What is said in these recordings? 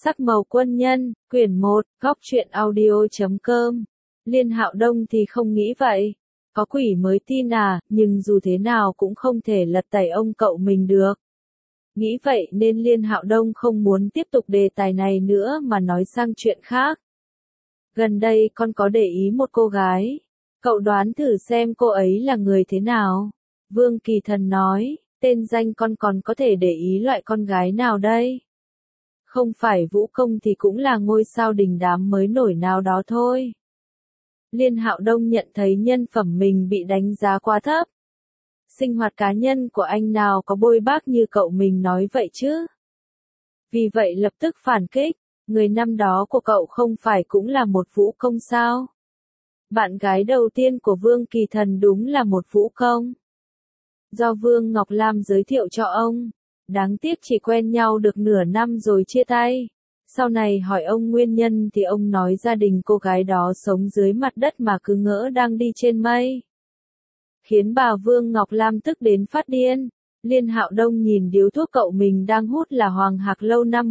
Sắc màu quân nhân, quyển 1, góc truyện audio.com. Liên Hạo Đông thì không nghĩ vậy. Có quỷ mới tin à, nhưng dù thế nào cũng không thể lật tẩy ông cậu mình được. Nghĩ vậy nên Liên Hạo Đông không muốn tiếp tục đề tài này nữa mà nói sang chuyện khác. Gần đây con có để ý một cô gái. Cậu đoán thử xem cô ấy là người thế nào? Vương Kỳ Thần nói, tên danh con còn có thể để ý loại con gái nào đây? Không phải vũ công thì cũng là ngôi sao đình đám mới nổi nào đó thôi. Liên Hạo Đông nhận thấy nhân phẩm mình bị đánh giá quá thấp. Sinh hoạt cá nhân của anh nào có bôi bác như cậu mình nói vậy chứ? Vì vậy lập tức phản kích, người năm đó của cậu không phải cũng là một vũ công sao? Bạn gái đầu tiên của Vương Kỳ Thần đúng là một vũ công. Do Vương Ngọc Lam giới thiệu cho ông. Đáng tiếc chỉ quen nhau được nửa năm rồi chia tay. Sau này hỏi ông nguyên nhân thì ông nói gia đình cô gái đó sống dưới mặt đất mà cứ ngỡ đang đi trên mây. Khiến bà Vương Ngọc Lam tức đến phát điên. Liên Hạo Đông nhìn điếu thuốc cậu mình đang hút là Hoàng Hạc Lâu năm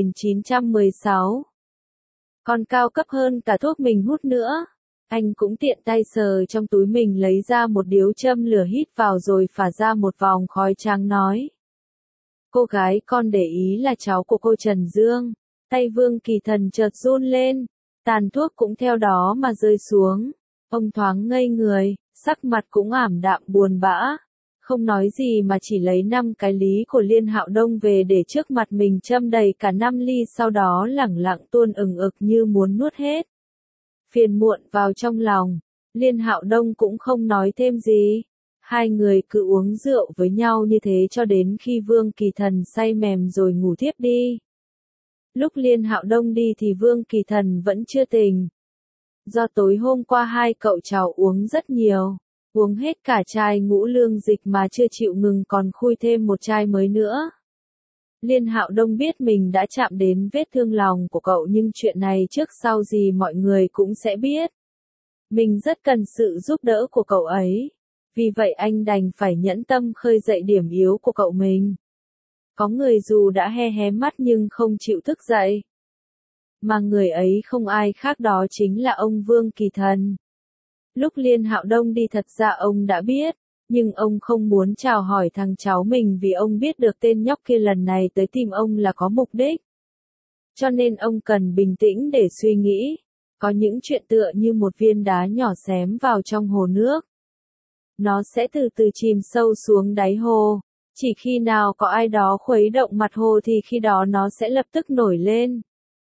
1916. Còn cao cấp hơn cả thuốc mình hút nữa. Anh cũng tiện tay sờ trong túi mình lấy ra một điếu châm lửa hít vào rồi phả ra một vòng khói trắng nói. Cô gái con để ý là cháu của cô Trần Dương. Tay Vương Kỳ Thần chợt run lên. Tàn thuốc cũng theo đó mà rơi xuống. Ông thoáng ngây người, sắc mặt cũng ảm đạm buồn bã. Không nói gì mà chỉ lấy 5 cái lý của Liên Hạo Đông về để trước mặt mình châm đầy cả 5 ly sau đó lẳng lặng tuôn ừng ực như muốn nuốt hết. Phiền muộn vào trong lòng. Liên Hạo Đông cũng không nói thêm gì. Hai người cứ uống rượu với nhau như thế cho đến khi Vương Kỳ Thần say mềm rồi ngủ thiếp đi. Lúc Liên Hạo Đông đi thì Vương Kỳ Thần vẫn chưa tỉnh. Do tối hôm qua hai cậu cháu uống rất nhiều, uống hết cả chai ngũ lương dịch mà chưa chịu ngừng còn khui thêm một chai mới nữa. Liên Hạo Đông biết mình đã chạm đến vết thương lòng của cậu nhưng chuyện này trước sau gì mọi người cũng sẽ biết. Mình rất cần sự giúp đỡ của cậu ấy. Vì vậy anh đành phải nhẫn tâm khơi dậy điểm yếu của cậu mình. Có người dù đã hé hé mắt nhưng không chịu thức dậy. Mà người ấy không ai khác đó chính là ông Vương Kỳ Thần. Lúc Liên Hạo Đông đi thật ra ông đã biết, nhưng ông không muốn chào hỏi thằng cháu mình vì ông biết được tên nhóc kia lần này tới tìm ông là có mục đích. Cho nên ông cần bình tĩnh để suy nghĩ. Có những chuyện tựa như một viên đá nhỏ xém vào trong hồ nước. Nó sẽ từ từ chìm sâu xuống đáy hồ. Chỉ khi nào có ai đó khuấy động mặt hồ thì khi đó nó sẽ lập tức nổi lên.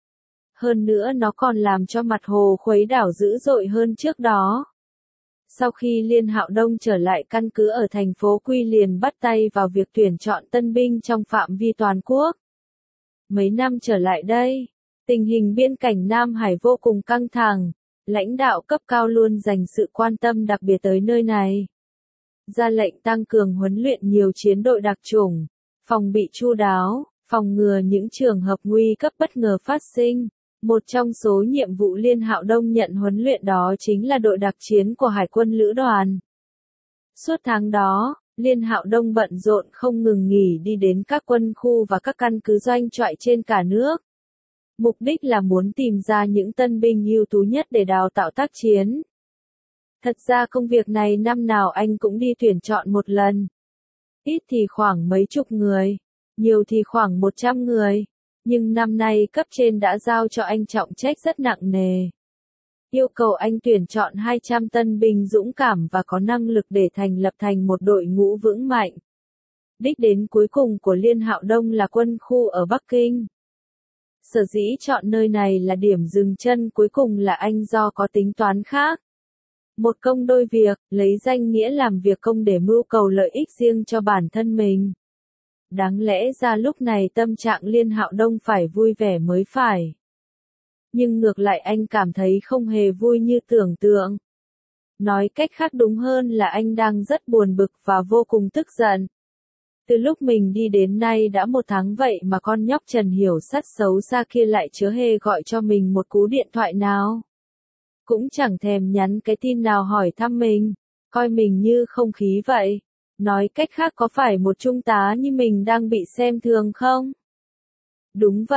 Hơn nữa nó còn làm cho mặt hồ khuấy đảo dữ dội hơn trước đó. Sau khi Liên Hạo Đông trở lại căn cứ ở thành phố Quy liền bắt tay vào việc tuyển chọn tân binh trong phạm vi toàn quốc. Mấy năm trở lại đây, tình hình biên cảnh Nam Hải vô cùng căng thẳng. Lãnh đạo cấp cao luôn dành sự quan tâm đặc biệt tới nơi này. Ra lệnh tăng cường huấn luyện nhiều chiến đội đặc chủng, phòng bị chu đáo, phòng ngừa những trường hợp nguy cấp bất ngờ phát sinh. Một trong số nhiệm vụ Liên Hạo Đông nhận huấn luyện đó chính là đội đặc chiến của Hải quân Lữ đoàn. Suốt tháng đó, Liên Hạo Đông bận rộn không ngừng nghỉ đi đến các quân khu và các căn cứ doanh trại trên cả nước. Mục đích là muốn tìm ra những tân binh ưu tú nhất để đào tạo tác chiến. Thật ra công việc này năm nào anh cũng đi tuyển chọn một lần. Ít thì khoảng mấy chục người, nhiều thì khoảng 100 người. Nhưng năm nay cấp trên đã giao cho anh trọng trách rất nặng nề. Yêu cầu anh tuyển chọn 200 tân binh dũng cảm và có năng lực để thành lập thành một đội ngũ vững mạnh. Đích đến cuối cùng của Liên Hạo Đông là quân khu ở Bắc Kinh. Sở dĩ chọn nơi này là điểm dừng chân cuối cùng là anh do có tính toán khác. Một công đôi việc, lấy danh nghĩa làm việc công để mưu cầu lợi ích riêng cho bản thân mình. Đáng lẽ ra lúc này tâm trạng Liên Hạo Đông phải vui vẻ mới phải. Nhưng ngược lại anh cảm thấy không hề vui như tưởng tượng. Nói cách khác đúng hơn là anh đang rất buồn bực và vô cùng tức giận. Từ lúc mình đi đến nay đã 1 tháng vậy mà con nhóc Trần Hiểu Sắt xấu xa kia lại chớ hề gọi cho mình một cú điện thoại nào. Cũng chẳng thèm nhắn cái tin nào hỏi thăm mình, coi mình như không khí vậy. Nói cách khác có phải một trung tá như mình đang bị xem thường không? Đúng vậy,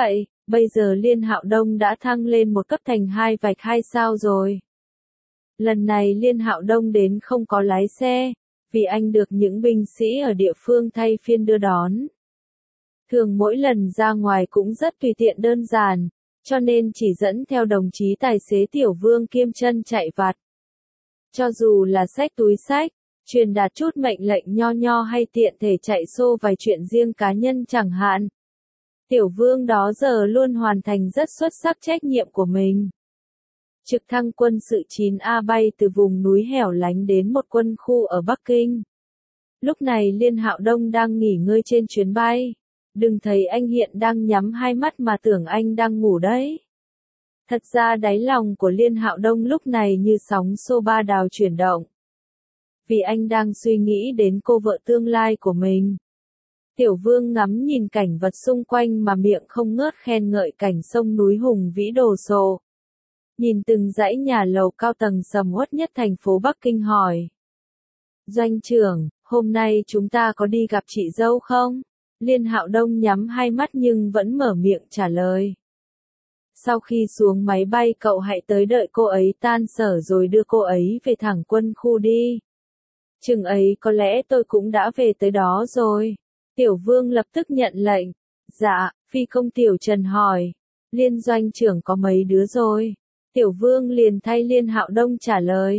Bây giờ Liên Hạo Đông đã thăng lên một cấp thành 2 vạch 2 sao rồi. Lần này Liên Hạo Đông đến không có lái xe, vì anh được những binh sĩ ở địa phương thay phiên đưa đón. Thường mỗi lần ra ngoài cũng rất tùy tiện đơn giản, cho nên chỉ dẫn theo đồng chí tài xế Tiểu Vương kiêm chân chạy vặt. Cho dù là xách túi xách, truyền đạt chút mệnh lệnh nho nho hay tiện thể chạy xô vài chuyện riêng cá nhân chẳng hạn. Tiểu Vương đó giờ luôn hoàn thành rất xuất sắc trách nhiệm của mình. Trực thăng quân sự 9A bay từ vùng núi hẻo lánh đến một quân khu ở Bắc Kinh. Lúc này Liên Hạo Đông đang nghỉ ngơi trên chuyến bay. Đừng thấy anh hiện đang nhắm hai mắt mà tưởng anh đang ngủ đấy. Thật ra đáy lòng của Liên Hạo Đông lúc này như sóng xô ba đào chuyển động. Vì anh đang suy nghĩ đến cô vợ tương lai của mình. Tiểu Vương ngắm nhìn cảnh vật xung quanh mà miệng không ngớt khen ngợi cảnh sông núi hùng vĩ đồ sộ. Nhìn từng dãy nhà lầu cao tầng sầm uất nhất thành phố Bắc Kinh hỏi. Doanh trưởng, hôm nay chúng ta có đi gặp chị dâu không? Liên Hạo Đông nhắm hai mắt nhưng vẫn mở miệng trả lời. Sau khi xuống máy bay cậu hãy tới đợi cô ấy tan sở rồi đưa cô ấy về thẳng quân khu đi. Chừng ấy có lẽ tôi cũng đã về tới đó rồi. Tiểu Vương lập tức nhận lệnh. Dạ, phi công Tiểu Trần hỏi. Liên doanh trưởng có mấy đứa rồi? Tiểu Vương liền thay Liên Hạo Đông trả lời.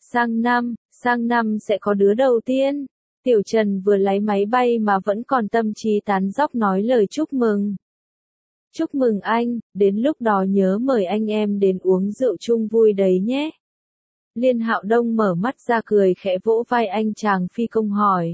Sang năm sẽ có đứa đầu tiên. Tiểu Trần vừa lấy máy bay mà vẫn còn tâm trí tán dóc nói lời chúc mừng. Chúc mừng anh, đến lúc đó nhớ mời anh em đến uống rượu chung vui đấy nhé. Liên Hạo Đông mở mắt ra cười khẽ vỗ vai anh chàng phi công hỏi.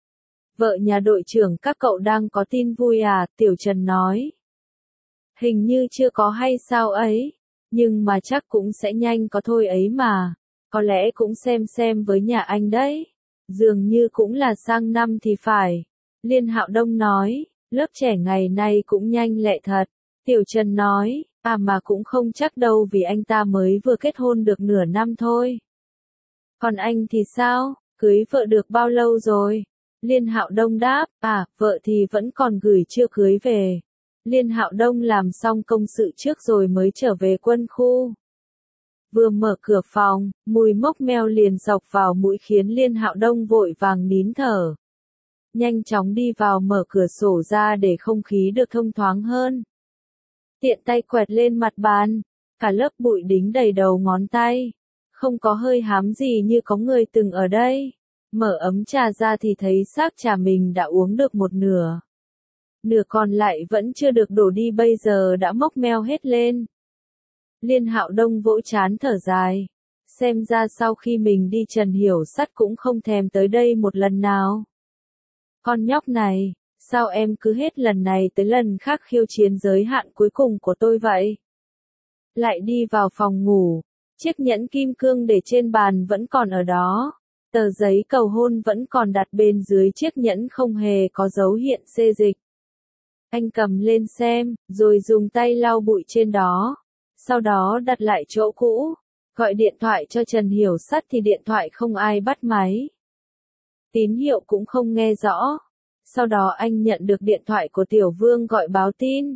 Vợ nhà đội trưởng các cậu đang có tin vui à? Tiểu Trần nói. Hình như chưa có hay sao ấy, nhưng mà chắc cũng sẽ nhanh có thôi ấy mà. Có lẽ cũng xem với nhà anh đấy. Dường như cũng là sang năm thì phải. Liên Hạo Đông nói, lớp trẻ ngày nay cũng nhanh lẹ thật. Tiểu Trần nói, mà cũng không chắc đâu vì anh ta mới vừa kết hôn được nửa năm thôi. Còn anh thì sao, cưới vợ được bao lâu rồi? Liên Hạo Đông đáp, vợ thì vẫn còn gửi chưa cưới về. Liên Hạo Đông làm xong công sự trước rồi mới trở về quân khu. Vừa mở cửa phòng, mùi mốc meo liền dọc vào mũi khiến Liên Hạo Đông vội vàng nín thở. Nhanh chóng đi vào mở cửa sổ ra để không khí được thông thoáng hơn. Tiện tay quẹt lên mặt bàn, cả lớp bụi đính đầy đầu ngón tay. Không có hơi hám gì như có người từng ở đây. Mở ấm trà ra thì thấy xác trà mình đã uống được một nửa. Nửa còn lại vẫn chưa được đổ đi bây giờ đã mốc meo hết lên. Liên Hạo Đông vỗ trán thở dài. Xem ra sau khi mình đi Trần Hiểu Sắt cũng không thèm tới đây một lần nào. Con nhóc này, sao em cứ hết lần này tới lần khác khiêu chiến giới hạn cuối cùng của tôi vậy? Lại đi vào phòng ngủ, chiếc nhẫn kim cương để trên bàn vẫn còn ở đó. Tờ giấy cầu hôn vẫn còn đặt bên dưới chiếc nhẫn không hề có dấu hiện xê dịch. Anh cầm lên xem, rồi dùng tay lau bụi trên đó. Sau đó đặt lại chỗ cũ. Gọi điện thoại cho Trần Hiểu Sắt thì điện thoại không ai bắt máy. Tín hiệu cũng không nghe rõ. Sau đó anh nhận được điện thoại của Tiểu Vương gọi báo tin.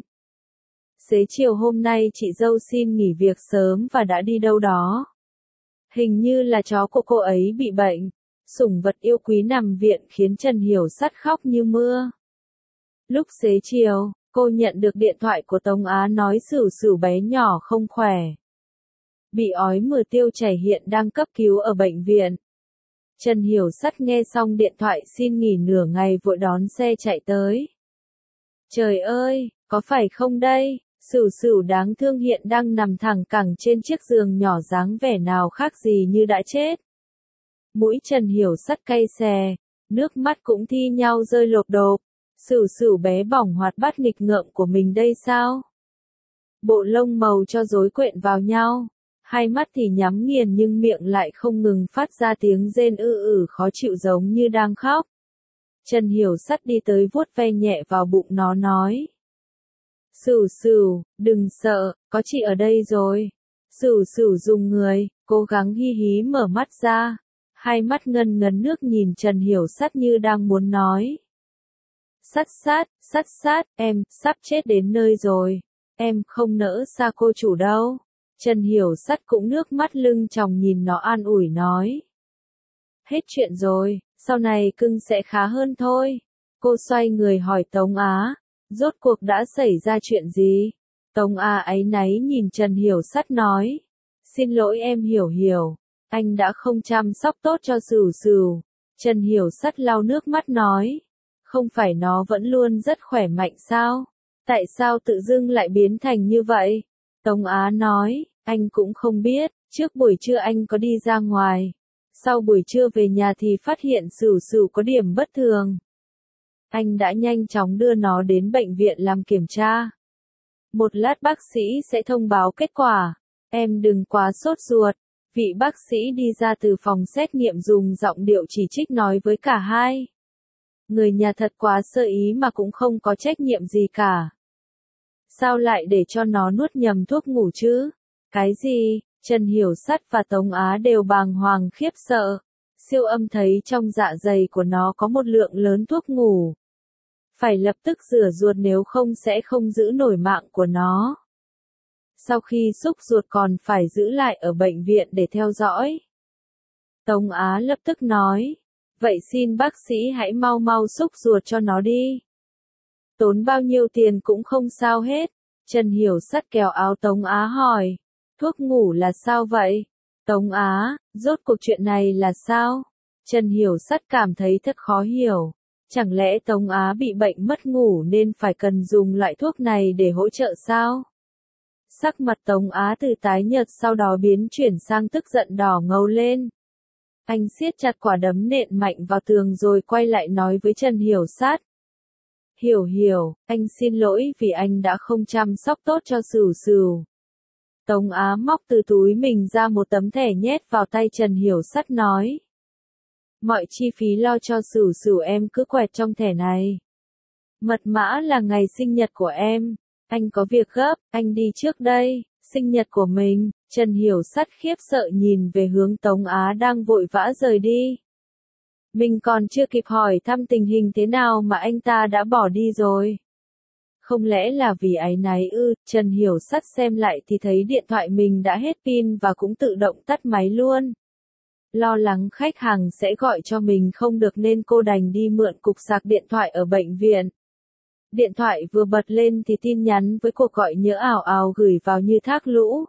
Xế chiều hôm nay chị dâu xin nghỉ việc sớm và đã đi đâu đó. Hình như là chó của cô ấy bị bệnh. Sủng vật yêu quý nằm viện khiến Trần Hiểu Sắt khóc như mưa. Lúc xế chiều, cô nhận được điện thoại của Tống Á nói Sửu Sửu bé nhỏ không khỏe. Bị ói mửa tiêu chảy hiện đang cấp cứu ở bệnh viện. Trần Hiểu Sắt nghe xong điện thoại xin nghỉ nửa ngày vội đón xe chạy tới. Trời ơi, có phải không đây? Sửu Sửu đáng thương hiện đang nằm thẳng cẳng trên chiếc giường nhỏ dáng vẻ nào khác gì như đã chết. Mũi Trần Hiểu Sắt cay xè, nước mắt cũng thi nhau rơi lộp độp. Sửu Sửu bé bỏng hoạt bát nghịch ngợm của mình đây sao? Bộ lông màu cho rối quện vào nhau, hai mắt thì nhắm nghiền nhưng miệng lại không ngừng phát ra tiếng rên khó chịu giống như đang khóc. Trần Hiểu Sắt đi tới vuốt ve nhẹ vào bụng nó nói. Sửu Sửu, đừng sợ, có chị ở đây rồi. Sửu Sửu dùng người, cố gắng hi hí mở mắt ra. Hai mắt ngân ngấn nước nhìn Trần Hiểu Sắt như đang muốn nói. Sắt, em, sắp chết đến nơi rồi. Em không nỡ xa cô chủ đâu. Trần Hiểu Sắt cũng nước mắt lưng tròng nhìn nó an ủi nói. Hết chuyện rồi, sau này cưng sẽ khá hơn thôi. Cô xoay người hỏi Tống Á, rốt cuộc đã xảy ra chuyện gì? Tống Á áy náy nhìn Trần Hiểu Sắt nói. Xin lỗi em Hiểu Hiểu, anh đã không chăm sóc tốt cho Sửu Sửu. Trần Hiểu Sắt lau nước mắt nói. Không phải nó vẫn luôn rất khỏe mạnh sao? Tại sao tự dưng lại biến thành như vậy? Tống Á nói, anh cũng không biết, trước buổi trưa anh có đi ra ngoài. Sau buổi trưa về nhà thì phát hiện Sửu Sửu có điểm bất thường. Anh đã nhanh chóng đưa nó đến bệnh viện làm kiểm tra. Một lát bác sĩ sẽ thông báo kết quả. Em đừng quá sốt ruột. Vị bác sĩ đi ra từ phòng xét nghiệm dùng giọng điệu chỉ trích nói với cả hai. Người nhà thật quá sơ ý mà cũng không có trách nhiệm gì cả. Sao lại để cho nó nuốt nhầm thuốc ngủ chứ? Cái gì? Trần Hiểu Sắt và Tống Á đều bàng hoàng khiếp sợ. Siêu âm thấy trong dạ dày của nó có một lượng lớn thuốc ngủ. Phải lập tức rửa ruột nếu không sẽ không giữ nổi mạng của nó. Sau khi xúc ruột còn phải giữ lại ở bệnh viện để theo dõi. Tống Á lập tức nói. Vậy xin bác sĩ hãy mau mau xúc ruột cho nó đi. Tốn bao nhiêu tiền cũng không sao hết. Trần Hiểu Sắt kéo áo Tống Á hỏi. Thuốc ngủ là sao vậy? Tống Á, rốt cuộc chuyện này là sao? Trần Hiểu Sắt cảm thấy thật khó hiểu. Chẳng lẽ Tống Á bị bệnh mất ngủ nên phải cần dùng loại thuốc này để hỗ trợ sao? Sắc mặt Tống Á từ tái nhợt sau đó biến chuyển sang tức giận đỏ ngầu lên. Anh siết chặt quả đấm nện mạnh vào tường rồi quay lại nói với Trần Hiểu Sắt. Hiểu Hiểu, anh xin lỗi vì anh đã không chăm sóc tốt cho Sửu Sửu. Tống Á móc từ túi mình ra một tấm thẻ nhét vào tay Trần Hiểu Sắt nói. Mọi chi phí lo cho Sửu Sửu em cứ quẹt trong thẻ này. Mật mã là ngày sinh nhật của em. Anh có việc gấp, anh đi trước đây. Sinh nhật của mình. Trần Hiểu Sắt khiếp sợ nhìn về hướng Tống Á đang vội vã rời đi. Mình còn chưa kịp hỏi thăm tình hình thế nào mà anh ta đã bỏ đi rồi. Không lẽ là vì áy náy ư? Trần Hiểu Sắt xem lại thì thấy điện thoại mình đã hết pin và cũng tự động tắt máy luôn. Lo lắng khách hàng sẽ gọi cho mình không được nên cô đành đi mượn cục sạc điện thoại ở bệnh viện. Điện thoại vừa bật lên thì tin nhắn với cuộc gọi nhỡ ào ào gửi vào như thác lũ.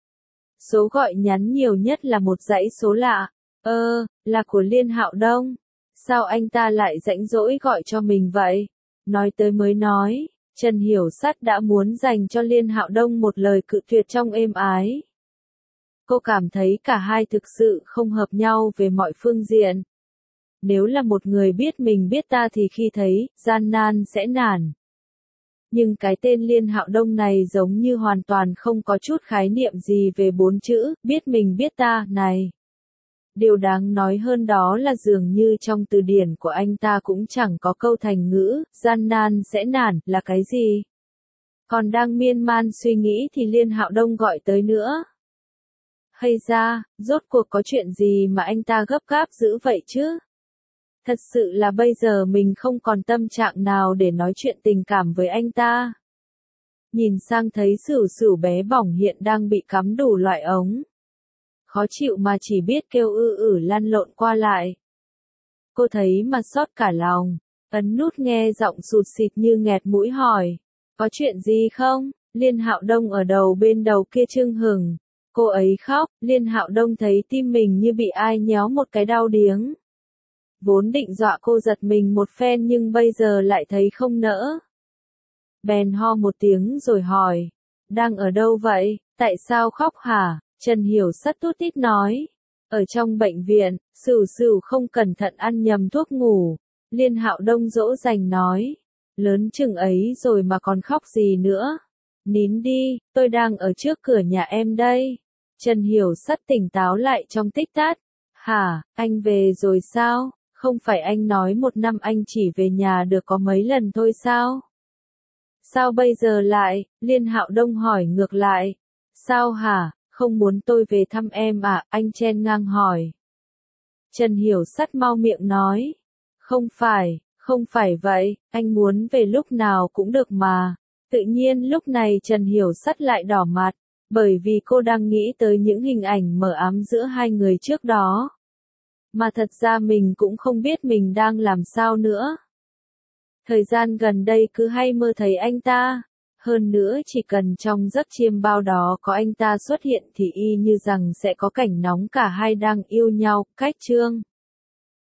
Số gọi nhắn nhiều nhất là một dãy số lạ. Là của Liên Hạo Đông. Sao anh ta lại rãnh rỗi gọi cho mình vậy? Nói tới mới nói, Trần Hiểu Sắt đã muốn dành cho Liên Hạo Đông một lời cự tuyệt trong êm ái. Cô cảm thấy cả hai thực sự không hợp nhau về mọi phương diện. Nếu là một người biết mình biết ta thì khi thấy gian nan sẽ nản. Nhưng cái tên Liên Hạo Đông này giống như hoàn toàn không có chút khái niệm gì về 4 chữ biết mình biết ta này. Điều đáng nói hơn đó là dường như trong từ điển của anh ta cũng chẳng có câu thành ngữ gian nan sẽ nản là cái gì. Còn đang miên man suy nghĩ thì Liên Hạo Đông gọi tới nữa. Hay ra, rốt cuộc có chuyện gì mà anh ta gấp gáp dữ vậy chứ? Thật sự là bây giờ mình không còn tâm trạng nào để nói chuyện tình cảm với anh ta. Nhìn sang thấy Sửu Sửu bé bỏng hiện đang bị cắm đủ loại ống. Khó chịu mà chỉ biết kêu lăn lộn qua lại. Cô thấy mà xót cả lòng, ấn nút nghe giọng sụt sịt như nghẹt mũi hỏi. Có chuyện gì không? Liên Hạo Đông ở đầu bên đầu kia chưng hửng. Cô ấy khóc, Liên Hạo Đông thấy tim mình như bị ai nhéo một cái đau điếng. Vốn định dọa cô giật mình một phen nhưng bây giờ lại thấy không nỡ. Bèn ho một tiếng rồi hỏi. Đang ở đâu vậy? Tại sao khóc hả? Trần Hiểu Sắt tút tít nói. Ở trong bệnh viện, Sửu Sửu không cẩn thận ăn nhầm thuốc ngủ. Liên Hạo Đông dỗ dành nói. Lớn chừng ấy rồi mà còn khóc gì nữa? Nín đi, tôi đang ở trước cửa nhà em đây. Trần Hiểu Sắt tỉnh táo lại trong tích tắc. Hả, anh về rồi sao? Không phải anh nói một năm anh chỉ về nhà được có mấy lần thôi sao? Sao bây giờ lại? Liên Hạo Đông hỏi ngược lại. Sao hả? Không muốn tôi về thăm em à? Anh chen ngang hỏi. Trần Hiểu Sắt mau miệng nói. Không phải vậy, anh muốn về lúc nào cũng được mà. Tự nhiên lúc này Trần Hiểu Sắt lại đỏ mặt, bởi vì cô đang nghĩ tới những hình ảnh mờ ám giữa hai người trước đó. Mà thật ra mình cũng không biết mình đang làm sao nữa. Thời gian gần đây cứ hay mơ thấy anh ta. Hơn nữa chỉ cần trong giấc chiêm bao đó có anh ta xuất hiện thì y như rằng sẽ có cảnh nóng cả hai đang yêu nhau, cách chương.